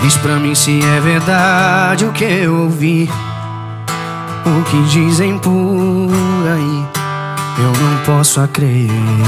Diz pra mim se é verdade o que eu ouvi, o que dizem por aí. Eu não posso acreditar.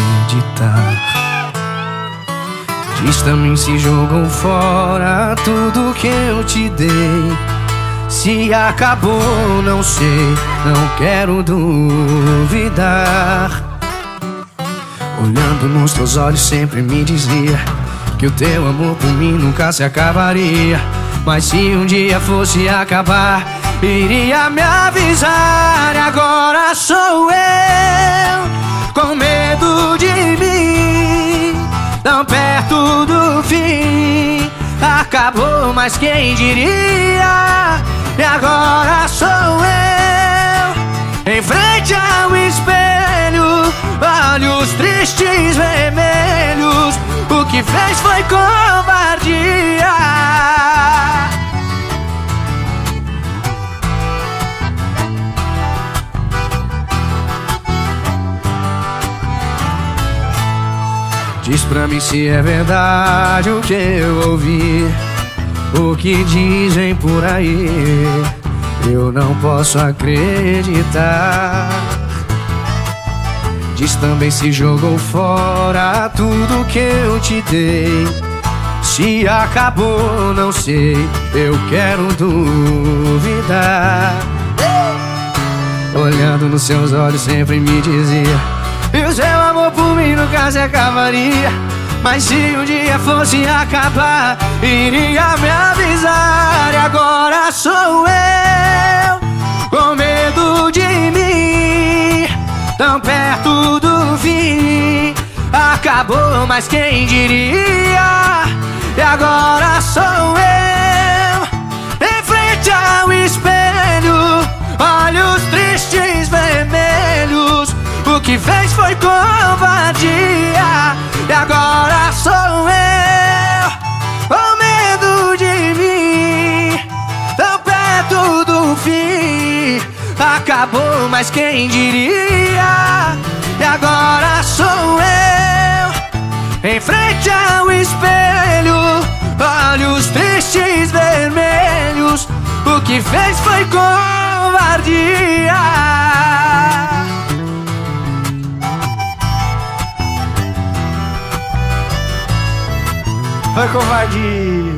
Diz pra mim se jogou fora tudo que eu te dei. Se acabou, não sei, não quero duvidar. Olhando nos teus olhos sempre me dizia que o teu amor por mim nunca se acabaria. Mas se um dia fosse acabar, iria me avisar. E agora sou eu, com medo de mim, tão perto do fim. Acabou, mas quem diria? E agora sou eu, em frente ao espelho, olhos tristes vermelhos. O que fez foi covardia. Diz pra mim se é verdade o que eu ouvi, o que dizem por aí. Eu não posso acreditar. Diz também se jogou fora tudo que eu te dei. Se acabou, não sei, eu quero duvidar. Olhando nos seus olhos sempre me dizia: e o seu amor por mim nunca se acabaria. Mas se um dia fosse acabar, iria me avisar. E agora sou eu, com medo de mim, tão perto do fim. Acabou, mas quem diria? E agora sou eu, em frente ao espelho, olhos tristes vermelhos. O que fez foi covardia. E agora sou eu, com medo de mim, tão perto do fim. Acabou, mas quem diria? E agora sou eu, em frente ao espelho, olhos tristes vermelhos. O que fez foi covardia. Foi covardia.